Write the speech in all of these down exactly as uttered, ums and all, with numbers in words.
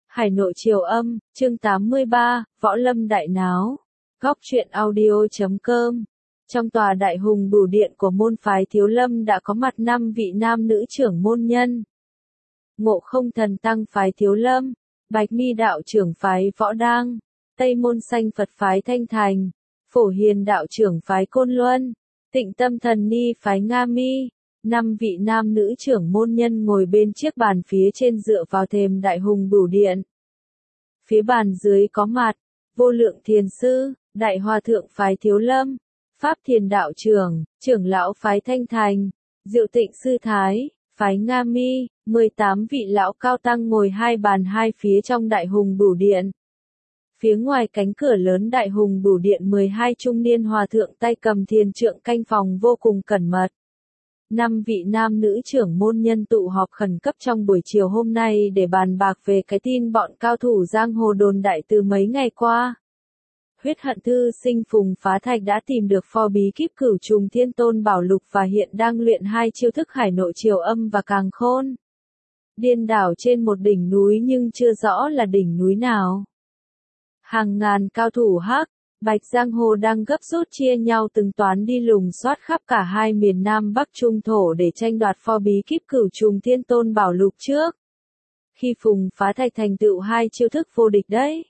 Hải Nội Triều Âm, chương tám mươi ba, Võ Lâm Đại Náo. Góc truyện audio chấm com. Trong tòa đại hùng bửu điện của môn phái Thiếu Lâm đã có mặt năm vị nam nữ trưởng môn nhân. Ngộ Không Thần Tăng phái Thiếu Lâm, Bạch Mi đạo trưởng phái Võ Đang, Tây Môn Xanh Phật phái Thanh Thành, Phổ Hiền đạo trưởng phái Côn Luân, Tịnh Tâm Thần Ni phái Nga Mi. Năm vị nam nữ trưởng môn nhân ngồi bên chiếc bàn phía trên dựa vào thềm đại hùng bửu điện. Phía bàn dưới có mặt, Vô Lượng Thiền Sư, Đại Hòa Thượng phái Thiếu Lâm, Pháp Thiền đạo trưởng, trưởng lão phái Thanh Thành, Diệu Tịnh Sư Thái, phái Nga Mi, mười tám vị lão cao tăng ngồi hai bàn hai phía trong đại hùng bửu điện. Phía ngoài cánh cửa lớn đại hùng bửu điện mười hai trung niên hòa thượng tay cầm thiền trượng canh phòng vô cùng cẩn mật. Năm vị nam nữ trưởng môn nhân tụ họp khẩn cấp trong buổi chiều hôm nay để bàn bạc về cái tin bọn cao thủ giang hồ đồn đại từ mấy ngày qua. Huyết Hận Thư Sinh Phùng Phá Thạch đã tìm được pho bí kíp Cửu Trùng Thiên Tôn Bảo Lục và hiện đang luyện hai chiêu thức Hải Nội Triều Âm và Càng Khôn. Điên đảo trên một đỉnh núi nhưng chưa rõ là đỉnh núi nào. Hàng ngàn cao thủ Hắc, Bạch giang hồ đang gấp rút chia nhau từng toán đi lùng soát khắp cả hai miền Nam Bắc Trung Thổ để tranh đoạt pho bí kíp Cửu Trùng Thiên Tôn Bảo Lục trước. Khi Phùng Phá Thạch thành tựu hai chiêu thức vô địch đấy.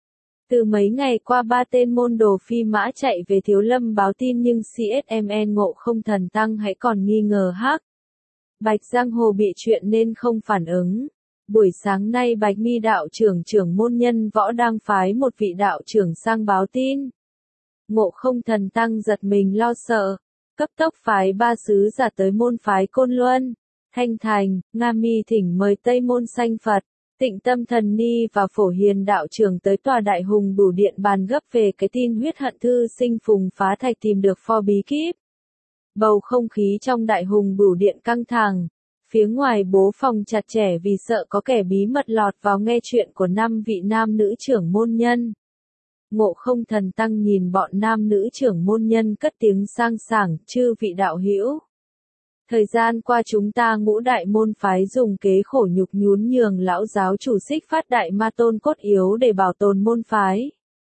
Từ mấy ngày qua ba tên môn đồ phi mã chạy về Thiếu Lâm báo tin nhưng xê ét em en Ngộ Không Thần Tăng hãy còn nghi ngờ Hắc, Bạch giang hồ bị chuyện nên không phản ứng. Buổi sáng nay Bạch Mi đạo trưởng trưởng môn nhân Võ đang phái một vị đạo trưởng sang báo tin. Ngộ Không Thần Tăng giật mình lo sợ, cấp tốc phái ba sứ giả tới môn phái Côn Luân, Thanh Thành, Nga Mi thỉnh mời Tây Môn Xanh Phật, Tịnh Tâm Thần Ni và Phổ Hiền đạo trưởng tới tòa đại hùng bửu điện bàn gấp về cái tin Huyết Hận Thư Sinh Phùng Phá Thạch tìm được pho bí kíp. Bầu không khí trong đại hùng bửu điện căng thẳng. Phía ngoài bố phòng chặt chẽ vì sợ có kẻ bí mật lọt vào nghe chuyện của năm vị nam nữ trưởng môn nhân. Ngộ Không Thần Tăng nhìn bọn nam nữ trưởng môn nhân cất tiếng sang sảng, chư vị đạo hữu. Thời gian qua chúng ta ngũ đại môn phái dùng kế khổ nhục nhún nhường lão giáo chủ Xích Phát Đại Ma Tôn cốt yếu để bảo tồn môn phái.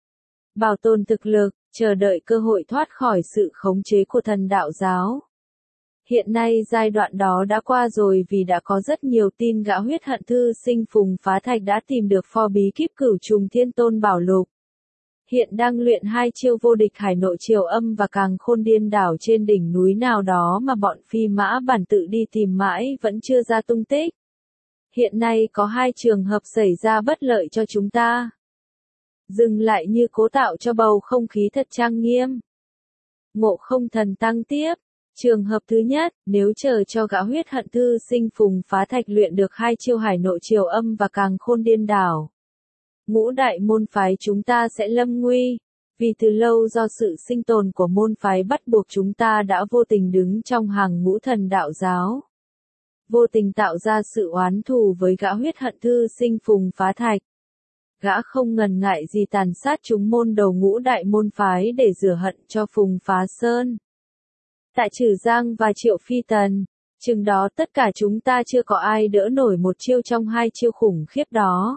Bảo tồn thực lực, chờ đợi cơ hội thoát khỏi sự khống chế của thần đạo giáo. Hiện nay giai đoạn đó đã qua rồi vì đã có rất nhiều tin gã Huyết Hận Thư Sinh Phùng Phá Thạch đã tìm được pho bí kíp Cửu Trùng Thiên Tôn Bảo Lục. Hiện đang luyện hai chiêu vô địch Hải Nội Triều Âm và Càng Khôn điên đảo trên đỉnh núi nào đó mà bọn phi mã bản tự đi tìm mãi vẫn chưa ra tung tích. Hiện nay có hai trường hợp xảy ra bất lợi cho chúng ta. Dừng lại như cố tạo cho bầu không khí thật trang nghiêm. Ngộ Không Thần Tăng tiếp. Trường hợp thứ nhất, nếu chờ cho gã Huyết Hận Thư Sinh Phùng Phá Thạch luyện được hai chiêu Hải Nội Triều Âm và Càng Khôn điên đảo, ngũ đại môn phái chúng ta sẽ lâm nguy, vì từ lâu do sự sinh tồn của môn phái bắt buộc chúng ta đã vô tình đứng trong hàng ngũ thần đạo giáo. Vô tình tạo ra sự oán thù với gã Huyết Hận Thư Sinh Phùng Phá Thạch. Gã không ngần ngại gì tàn sát chúng môn đầu ngũ đại môn phái để rửa hận cho Phùng Phá Sơn. Tại Trừ Giang và Triệu Phi Tần, chừng đó tất cả chúng ta chưa có ai đỡ nổi một chiêu trong hai chiêu khủng khiếp đó.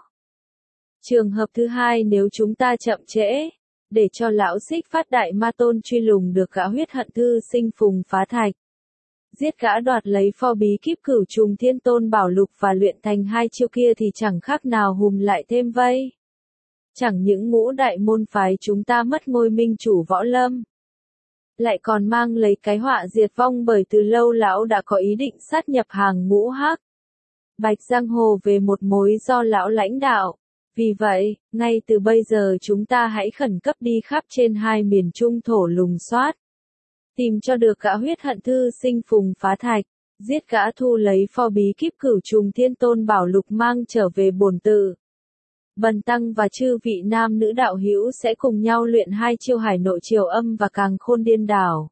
Trường hợp thứ hai, nếu chúng ta chậm trễ, để cho lão Xích Phát Đại Ma Tôn truy lùng được gã Huyết Hận Thư Sinh Phùng Phá Thạch, giết gã đoạt lấy pho bí kíp Cửu Trùng Thiên Tôn Bảo Lục và luyện thành hai chiêu kia thì chẳng khác nào hùm lại thêm vây. Chẳng những ngũ đại môn phái chúng ta mất ngôi minh chủ võ lâm, lại còn mang lấy cái họa diệt vong bởi từ lâu lão đã có ý định sát nhập hàng ngũ Hắc, Bạch giang hồ về một mối do lão lãnh đạo. Vì vậy, ngay từ bây giờ chúng ta hãy khẩn cấp đi khắp trên hai miền Trung Thổ lùng soát. Tìm cho được gã Huyết Hận Thư Sinh Phùng Phá Thạch, giết gã thu lấy pho bí kíp Cửu Trùng Thiên Tôn Bảo Lục mang trở về bổn tự. Bần Tăng và chư vị nam nữ đạo hữu sẽ cùng nhau luyện hai chiêu Hải Nội Triều Âm và Càng Khôn điên đảo.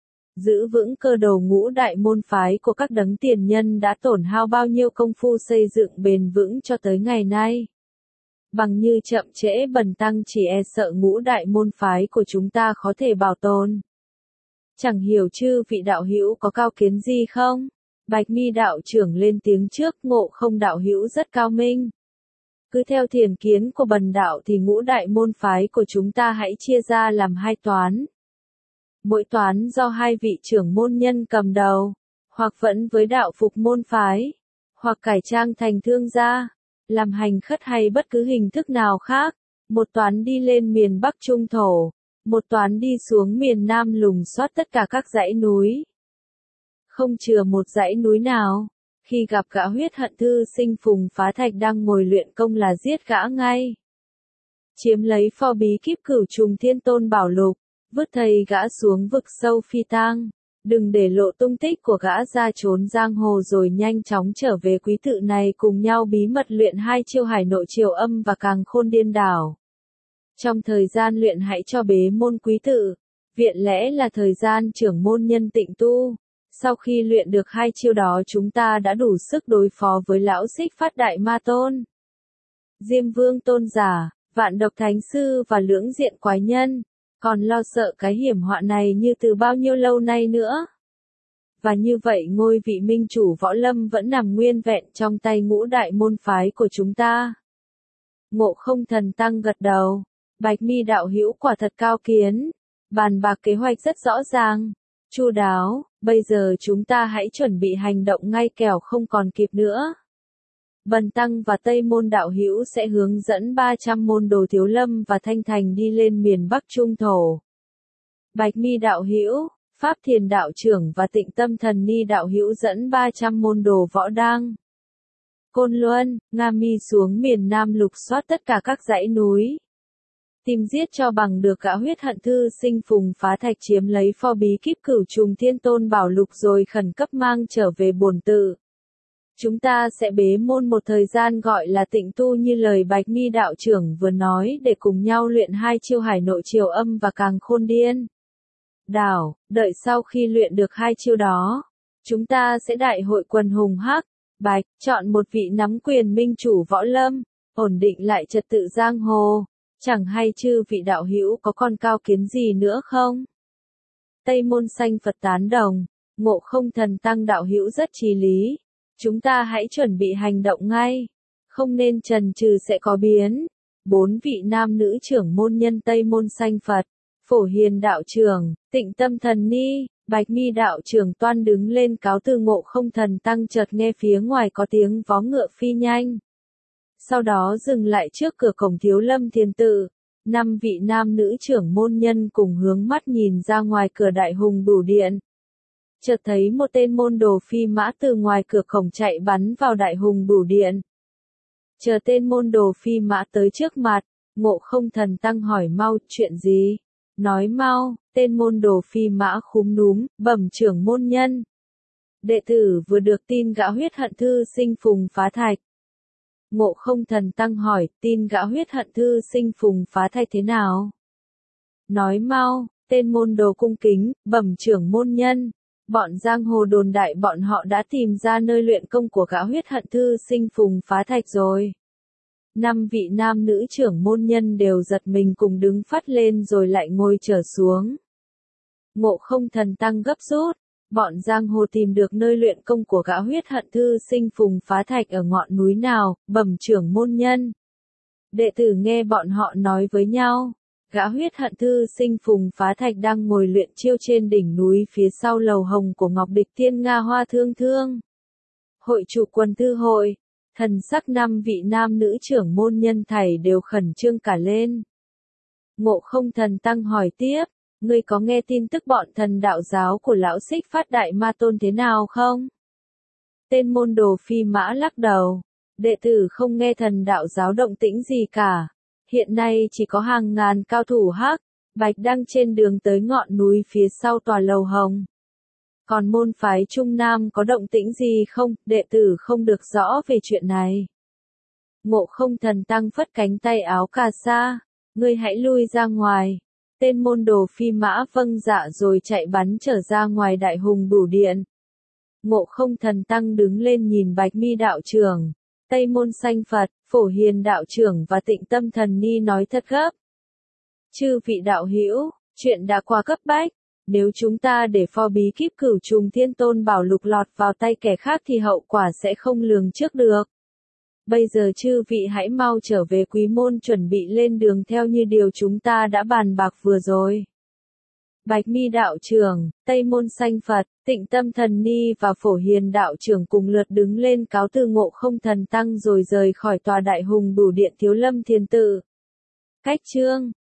Giữ vững cơ đầu ngũ đại môn phái của các đấng tiền nhân đã tổn hao bao nhiêu công phu xây dựng bền vững cho tới ngày nay. Bằng như chậm trễ Bần Tăng chỉ e sợ ngũ đại môn phái của chúng ta khó thể bảo tồn. Chẳng hiểu chư vị đạo hữu có cao kiến gì không? Bạch Mi đạo trưởng lên tiếng trước. Ngộ Không đạo hữu rất cao minh. Cứ theo thiền kiến của bần đạo thì ngũ đại môn phái của chúng ta hãy chia ra làm hai toán. Mỗi toán do hai vị trưởng môn nhân cầm đầu, hoặc vẫn với đạo phục môn phái, hoặc cải trang thành thương gia, làm hành khất hay bất cứ hình thức nào khác. Một toán đi lên miền Bắc Trung Thổ, một toán đi xuống miền Nam lùng soát tất cả các dãy núi. Không chừa một dãy núi nào, khi gặp gã huyết hận thư sinh Phùng Phá Thạch đang ngồi luyện công là giết gã ngay. Chiếm lấy pho bí kíp cửu trùng thiên tôn bảo lục, vứt thầy gã xuống vực sâu phi tang. Đừng để lộ tung tích của gã ra trốn giang hồ rồi nhanh chóng trở về quý tự này cùng nhau bí mật luyện hai chiêu hải nội triều âm và càng khôn điên đảo. Trong thời gian luyện hãy cho bế môn quý tự, viện lẽ là thời gian trưởng môn nhân tịnh tu. Sau khi luyện được hai chiêu đó chúng ta đã đủ sức đối phó với lão Xích Phát Đại Ma Tôn, Diêm Vương Tôn Giả, Vạn Độc Thánh Sư và Lưỡng Diện Quái Nhân. Còn lo sợ cái hiểm họa này như từ bao nhiêu lâu nay nữa. Và như vậy ngôi vị minh chủ võ lâm vẫn nằm nguyên vẹn trong tay ngũ đại môn phái của chúng ta. Ngộ Không Thần Tăng gật đầu. Bạch Mi đạo hữu quả thật cao kiến. Bàn bạc kế hoạch rất rõ ràng, chu đáo. Bây giờ chúng ta hãy chuẩn bị hành động ngay kẻo không còn kịp nữa. Bần Tăng và Tây Môn đạo hữu sẽ hướng dẫn ba trăm môn đồ Thiếu Lâm và Thanh Thành đi lên miền Bắc Trung Thổ. Bạch Mi đạo hữu, Pháp Thiền đạo trưởng và Tịnh Tâm Thần Ni đạo hữu dẫn ba trăm môn đồ Võ Đang, Côn Luân, Nga Mi xuống miền Nam lục soát tất cả các dãy núi. Tìm giết cho bằng được gã huyết hận thư sinh Phùng Phá Thạch chiếm lấy pho bí kíp cửu trùng thiên tôn bảo lục rồi khẩn cấp mang trở về bổn tự. Chúng ta sẽ bế môn một thời gian gọi là tịnh tu như lời Bạch Mi đạo trưởng vừa nói để cùng nhau luyện hai chiêu hải nội triều âm và càng khôn điên đảo. Đợi sau khi luyện được hai chiêu đó, chúng ta sẽ đại hội quần hùng hắc, bạch, chọn một vị nắm quyền minh chủ võ lâm, ổn định lại trật tự giang hồ. Chẳng hay chư vị đạo hữu có còn cao kiến gì nữa không? Tây Môn Xanh Phật tán đồng, Ngộ Không Thần Tăng đạo hữu rất chí lý. Chúng ta hãy chuẩn bị hành động ngay, không nên chần chừ sẽ có biến. Bốn vị nam nữ trưởng môn nhân Tây Môn Xanh Phật, Phổ Hiền đạo trưởng, Tịnh Tâm Thần Ni, Bạch Mi đạo trưởng toan đứng lên cáo từ Ngộ Không Thần Tăng chợt nghe phía ngoài có tiếng vó ngựa phi nhanh. Sau đó dừng lại trước cửa cổng Thiếu Lâm Thiền Tự. Năm vị nam nữ trưởng môn nhân cùng hướng mắt nhìn ra ngoài cửa Đại Hùng Bửu Điện. Chợt thấy một tên môn đồ phi mã từ ngoài cửa cổng chạy bắn vào Đại Hùng Bửu Điện. Chờ tên môn đồ phi mã tới trước mặt, Ngộ Không Thần Tăng hỏi mau, chuyện gì? Nói mau, tên môn đồ phi mã khúm núm, bẩm trưởng môn nhân. Đệ tử vừa được tin gã huyết hận thư sinh Phùng Phá Thạch. Ngộ Không Thần Tăng hỏi, tin gã huyết hận thư sinh Phùng Phá Thạch thế nào? Nói mau, tên môn đồ cung kính, bẩm trưởng môn nhân. Bọn giang hồ đồn đại bọn họ đã tìm ra nơi luyện công của gã huyết hận thư sinh Phùng Phá Thạch rồi. Năm vị nam nữ trưởng môn nhân đều giật mình cùng đứng phát lên rồi lại ngồi trở xuống. Ngộ Không Thần Tăng gấp rút. Bọn giang hồ tìm được nơi luyện công của gã huyết hận thư sinh Phùng Phá Thạch ở ngọn núi nào, bẩm trưởng môn nhân. Đệ tử nghe bọn họ nói với nhau, gã huyết hận thư sinh Phùng Phá Thạch đang ngồi luyện chiêu trên đỉnh núi phía sau lầu hồng của Ngọc Địch Tiên Nga Hoa Thương Thương. Hội chủ quần thư hội, thần sắc năm vị nam nữ trưởng môn nhân thảy đều khẩn trương cả lên. Ngộ Không Thần Tăng hỏi tiếp. Ngươi có nghe tin tức bọn thần đạo giáo của lão Xích Phát Đại Ma Tôn thế nào không? Tên môn đồ phi mã lắc đầu. Đệ tử không nghe thần đạo giáo động tĩnh gì cả. Hiện nay chỉ có hàng ngàn cao thủ hắc, bạch đang trên đường tới ngọn núi phía sau tòa lầu hồng. Còn môn phái Trung Nam có động tĩnh gì không? Đệ tử không được rõ về chuyện này. Ngộ Không Thần Tăng phất cánh tay áo cà sa. Ngươi hãy lui ra ngoài. Tên môn đồ phi mã vâng dạ rồi chạy bắn trở ra ngoài Đại Hùng Bửu Điện. Ngộ Không Thần Tăng đứng lên nhìn Bạch Mi đạo trưởng, Tây Môn Xanh Phật, Phổ Hiền đạo trưởng và Tịnh Tâm Thần Ni nói thật gấp. Chư vị đạo hữu, chuyện đã qua cấp bách, nếu chúng ta để pho bí kíp cửu trùng thiên tôn bảo lục lọt vào tay kẻ khác thì hậu quả sẽ không lường trước được. Bây giờ chư vị hãy mau trở về Quý Môn chuẩn bị lên đường theo như điều chúng ta đã bàn bạc vừa rồi. Bạch Mi đạo trưởng, Tây Môn Sanh Phật, Tịnh Tâm Thần Ni và Phổ Hiền đạo trưởng cùng lượt đứng lên cáo từ Ngộ Không Thần Tăng rồi rời khỏi tòa đại hùng bửu điện Thiếu Lâm Thiền Tự. Cách chương